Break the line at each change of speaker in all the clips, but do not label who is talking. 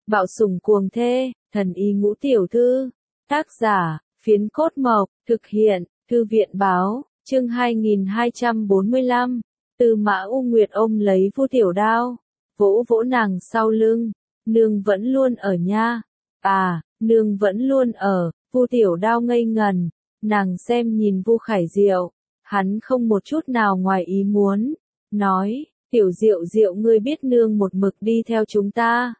Bạo sủng cuồng thê, thần y ngũ tiểu thư. Tác giả, Phiến Cốt Mộc, thực hiện, Thư viện báo, chương 2245. Tư Mã U Nguyệt ôm lấy Vu Tiểu Đao, vỗ vỗ nàng sau lưng. Nương vẫn luôn ở nha. À, nương vẫn luôn ở. Vu Tiểu Đao ngây ngần, nàng xem nhìn Vu Khải Diệu, hắn không một chút nào ngoài ý muốn, nói, Tiểu Diệu Diệu ngươi biết nương một mực đi theo chúng ta.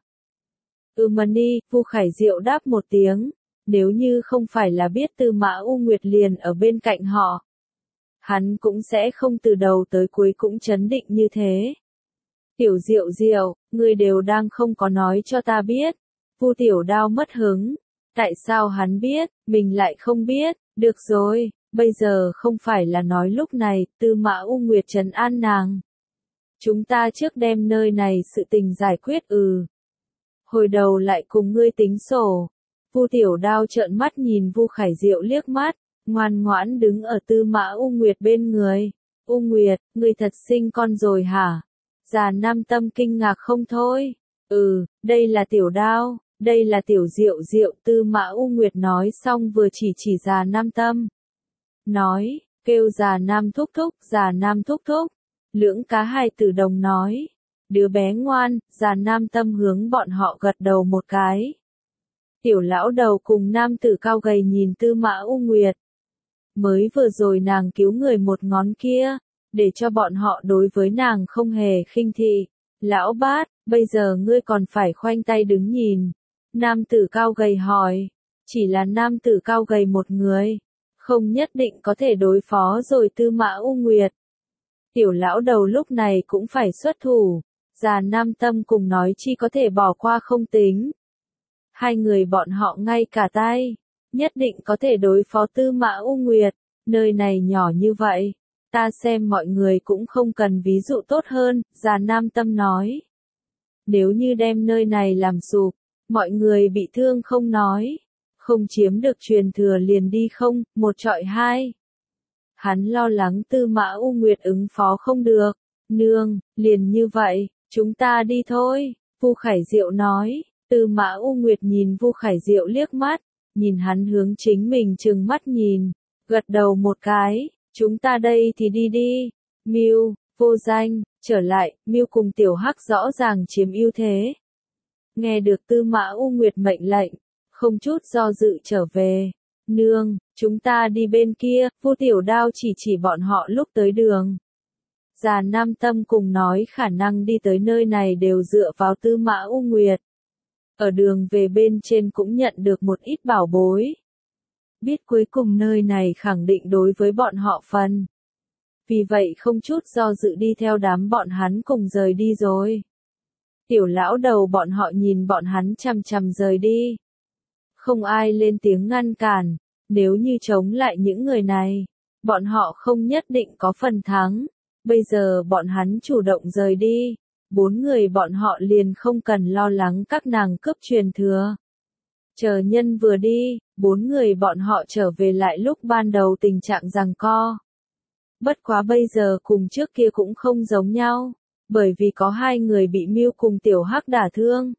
Mani, Vu Khải Diệu đáp một tiếng, nếu như không phải là biết Tư Mã U Nguyệt liền ở bên cạnh họ, hắn cũng sẽ không từ đầu tới cuối cũng chấn định như thế. Tiểu Diệu Diệu, ngươi đều đang không có nói cho ta biết. Vu Tiểu Đao mất hứng, tại sao hắn biết, mình lại không biết, được rồi, bây giờ không phải là nói lúc này, Tư Mã U Nguyệt trấn an nàng. Chúng ta trước đem nơi này sự tình giải quyết hồi đầu lại cùng ngươi tính sổ. Vu Tiểu Đao trợn mắt nhìn Vu Khải Diệu liếc mắt, ngoan ngoãn đứng ở Tư Mã U Nguyệt bên người. U Nguyệt, ngươi thật sinh con rồi hả? Già Nam Tâm kinh ngạc không thôi. Đây là Tiểu Đao, đây là Tiểu Diệu Diệu. Tư Mã U Nguyệt nói xong vừa chỉ Già Nam Tâm. Nói, kêu Già Nam thúc thúc, Già Nam thúc thúc. Lưỡng cá hai tử đồng nói, đứa bé ngoan. Già Nam Tâm hướng bọn họ gật đầu một cái. Tiểu lão đầu cùng nam tử cao gầy nhìn Tư Mã U Nguyệt. Mới vừa rồi nàng cứu người một ngón kia, để cho bọn họ đối với nàng không hề khinh thị. Lão bát, bây giờ ngươi còn phải khoanh tay đứng nhìn. Nam tử cao gầy hỏi, chỉ là nam tử cao gầy một người, không nhất định có thể đối phó rồi Tư Mã U Nguyệt. Tiểu lão đầu lúc này cũng phải xuất thủ, Già Nam Tâm cùng nói chi có thể bỏ qua không tính. Hai người bọn họ ngay cả tay, nhất định có thể đối phó Tư Mã U Nguyệt, nơi này nhỏ như vậy, ta xem mọi người cũng không cần ví dụ tốt hơn, Già Nam Tâm nói. Nếu như đem nơi này làm sụp, mọi người bị thương không nói, không chiếm được truyền thừa liền đi không, một trọi hai. Hắn lo lắng Tư Mã U Nguyệt ứng phó không được. Nương, liền như vậy, chúng ta đi thôi, Vu Khải Diệu nói. Tư Mã U Nguyệt nhìn Vu Khải Diệu liếc mắt, nhìn hắn hướng chính mình trừng mắt nhìn, gật đầu một cái, chúng ta đây thì đi đi. Mưu, Vô Danh, trở lại, Mưu cùng Tiểu Hắc rõ ràng chiếm ưu thế. Nghe được Tư Mã U Nguyệt mệnh lệnh, không chút do dự trở về. Nương, chúng ta đi bên kia. Vu Tiểu Đao chỉ bọn họ lúc tới đường. Già Nam Tâm cùng nói khả năng đi tới nơi này đều dựa vào Tư Mã U Nguyệt. Ở đường về bên trên cũng nhận được một ít bảo bối. Biết cuối cùng nơi này khẳng định đối với bọn họ phần. Vì vậy không chút do dự đi theo đám bọn hắn cùng rời đi rồi. Tiểu lão đầu bọn họ nhìn bọn hắn chằm chằm rời đi. Không ai lên tiếng ngăn cản, nếu như chống lại những người này, bọn họ không nhất định có phần thắng. Bây giờ bọn hắn chủ động rời đi, 4 người bọn họ liền không cần lo lắng các nàng cướp truyền thừa. Chờ nhân vừa đi, 4 người bọn họ trở về lại lúc ban đầu tình trạng giằng co. Bất quá bây giờ cùng trước kia cũng không giống nhau, bởi vì có 2 người bị Mưu cùng Tiểu Hắc đả thương.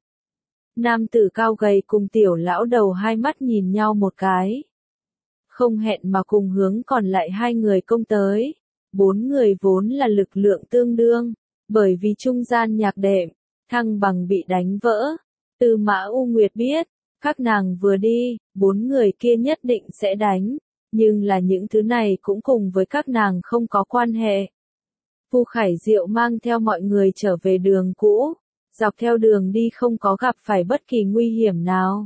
Nam tử cao gầy cùng Tiểu lão đầu hai mắt nhìn nhau một cái. Không hẹn mà cùng hướng còn lại 2 người công tới. 4 người vốn là lực lượng tương đương, bởi vì trung gian nhạc đệm, thăng bằng bị đánh vỡ. Tư Mã U Nguyệt biết, các nàng vừa đi, 4 người kia nhất định sẽ đánh, nhưng là những thứ này cũng cùng với các nàng không có quan hệ. Vu Khải Diệu mang theo mọi người trở về đường cũ, dọc theo đường đi không có gặp phải bất kỳ nguy hiểm nào.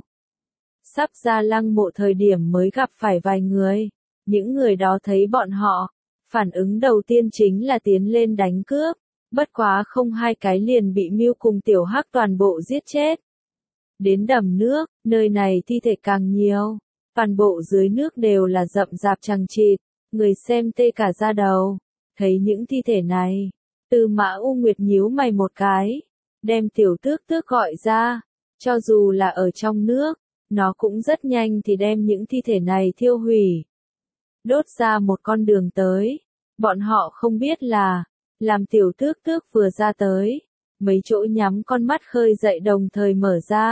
Sắp ra lăng mộ thời điểm mới gặp phải vài người, những người đó thấy bọn họ, phản ứng đầu tiên chính là tiến lên đánh cướp, bất quá không 2 cái liền bị Mưu cùng Tiểu Hắc toàn bộ giết chết. Đến đầm nước, nơi này thi thể càng nhiều, toàn bộ dưới nước đều là rậm rạp chằng chịt, người xem tê cả da đầu. Thấy những thi thể này, Tư Mã U Nguyệt nhíu mày một cái, đem Tiểu Tước Tước gọi ra, cho dù là ở trong nước, nó cũng rất nhanh thì đem những thi thể này thiêu hủy. Đốt ra một con đường tới, bọn họ không biết là, làm Tiểu Tước Tước vừa ra tới, mấy chỗ nhắm con mắt khơi dậy đồng thời mở ra,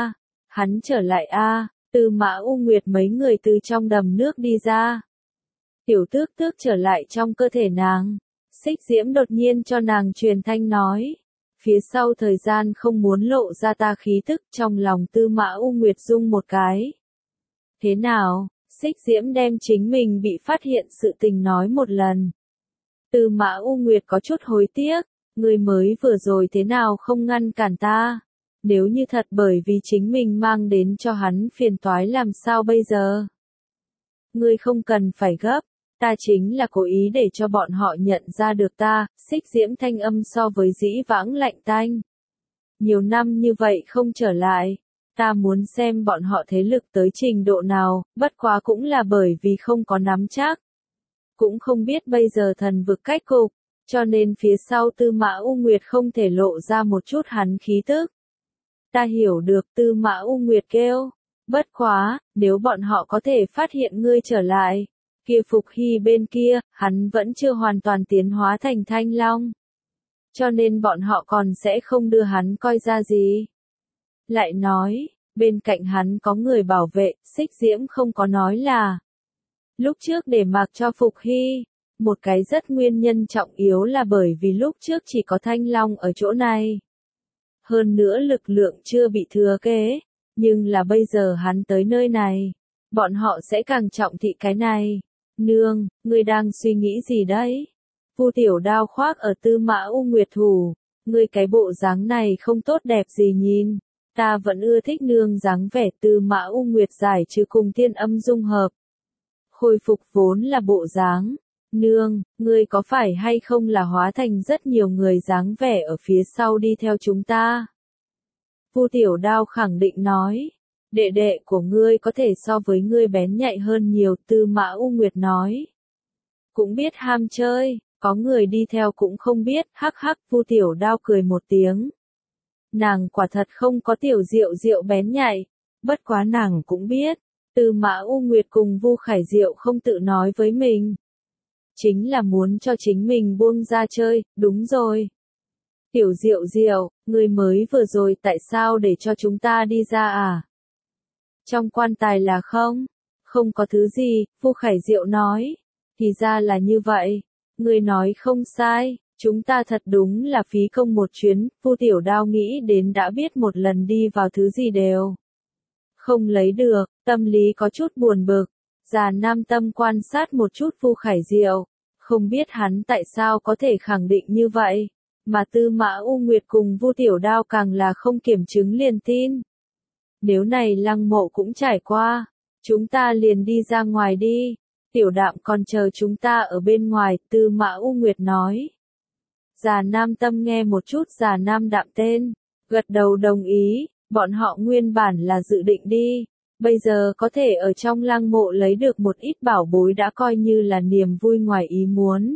Hắn trở lại a. Tư Mã U Nguyệt mấy người từ trong đầm nước đi ra. Tiểu Tước Tước trở lại trong cơ thể nàng. Xích Diễm đột nhiên cho nàng truyền thanh nói. Phía sau thời gian không muốn lộ ra ta khí tức, trong lòng Tư Mã U Nguyệt rung một cái. Thế nào? Xích Diễm đem chính mình bị phát hiện sự tình nói một lần. Tư Mã U Nguyệt có chút hối tiếc, người mới vừa rồi thế nào không ngăn cản ta? Nếu như thật bởi vì chính mình mang đến cho hắn phiền toái làm sao bây giờ? Ngươi không cần phải gấp, ta chính là cố ý để cho bọn họ nhận ra được ta. Xích Diễm thanh âm so với dĩ vãng lạnh tanh. Nhiều năm như vậy không trở lại, ta muốn xem bọn họ thế lực tới trình độ nào, bất quá cũng là bởi vì không có nắm chắc. Cũng không biết bây giờ thần vực cách cục, cho nên phía sau Tư Mã U Nguyệt không thể lộ ra một chút hắn khí tức. Ta hiểu được, Tư Mã U Nguyệt kêu. Bất quá, nếu bọn họ có thể phát hiện ngươi trở lại, kia Phục Hy bên kia, hắn vẫn chưa hoàn toàn tiến hóa thành Thanh Long. Cho nên bọn họ còn sẽ không đưa hắn coi ra gì. Lại nói, bên cạnh hắn có người bảo vệ, Xích Diễm không có nói là. Lúc trước để mặc cho Phục Hy, một cái rất nguyên nhân trọng yếu là bởi vì lúc trước chỉ có Thanh Long ở chỗ này. Hơn nữa lực lượng chưa bị thừa kế, nhưng là bây giờ hắn tới nơi này, bọn họ sẽ càng trọng thị cái này. Nương, ngươi đang suy nghĩ gì đấy? Vu Tiểu Đao khoác ở Tư Mã U Nguyệt thủ, ngươi cái bộ dáng này không tốt đẹp gì nhìn. Ta vẫn ưa thích nương dáng vẻ. Tư Mã U Nguyệt giải trừ cùng Thiên Âm dung hợp. Khôi phục vốn là bộ dáng. Nương, ngươi có phải hay không là hóa thành rất nhiều người dáng vẻ ở phía sau đi theo chúng ta? Vu Tiểu Đao khẳng định nói. Đệ đệ của ngươi có thể so với ngươi bén nhạy hơn nhiều. Tư Mã U Nguyệt nói. Cũng biết ham chơi, có người đi theo cũng không biết. Hắc hắc. Vu Tiểu Đao cười một tiếng. Nàng quả thật không có Tiểu Diệu Diệu bén nhạy, bất quá nàng cũng biết, Tư Mã U Nguyệt cùng Vu Khải Diệu không tự nói với mình. Chính là muốn cho chính mình buông ra chơi, đúng rồi. Tiểu Diệu Diệu, người mới vừa rồi tại sao để cho chúng ta đi ra à? Trong quan tài là không? Không có thứ gì, Vu Khải Diệu nói. Thì ra là như vậy, người nói không sai. Chúng ta thật đúng là phí công một chuyến. Vu Tiểu Đao nghĩ đến đã biết một lần đi vào thứ gì đều không lấy được, tâm lý có chút buồn bực. Già Nam Tâm quan sát một chút Vu Khải Diệu, không biết hắn tại sao có thể khẳng định như vậy, mà Tư Mã U Nguyệt cùng Vu Tiểu Đao càng là không kiểm chứng liền tin. Nếu này Lăng Mộ cũng trải qua, chúng ta liền đi ra ngoài đi, Tiểu Đạm còn chờ chúng ta ở bên ngoài. Tư Mã U Nguyệt nói. Già Nam Tâm nghe một chút Già Nam Đạm tên, gật đầu đồng ý. Bọn họ nguyên bản là dự định đi, bây giờ có thể ở trong Lăng Mộ lấy được một ít bảo bối đã coi như là niềm vui ngoài ý muốn.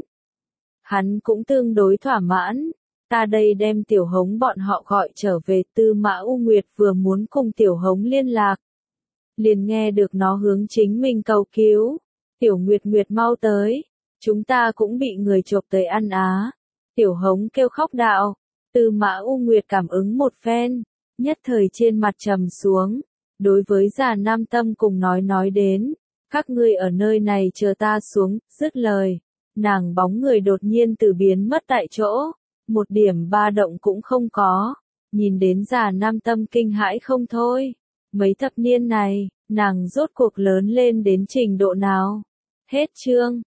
Hắn cũng tương đối thỏa mãn. Ta đây đem Tiểu Hống bọn họ gọi trở về. Tư Mã U Nguyệt vừa muốn cùng Tiểu Hống liên lạc, liền nghe được nó hướng chính mình cầu cứu. Tiểu Nguyệt Nguyệt mau tới, chúng ta cũng bị người chộp tới ăn á. Tiểu Hống kêu khóc đạo. Tư Mã U Nguyệt cảm ứng một phen, nhất thời trên mặt trầm xuống. Đối với Già Nam Tâm cùng nói đến, các ngươi ở nơi này chờ ta xuống. Dứt lời, nàng bóng người đột nhiên từ biến mất tại chỗ, một điểm ba động cũng không có. Nhìn đến Già Nam Tâm kinh hãi không thôi. Mấy thập niên này, nàng rốt cuộc lớn lên đến trình độ nào? Hết chương.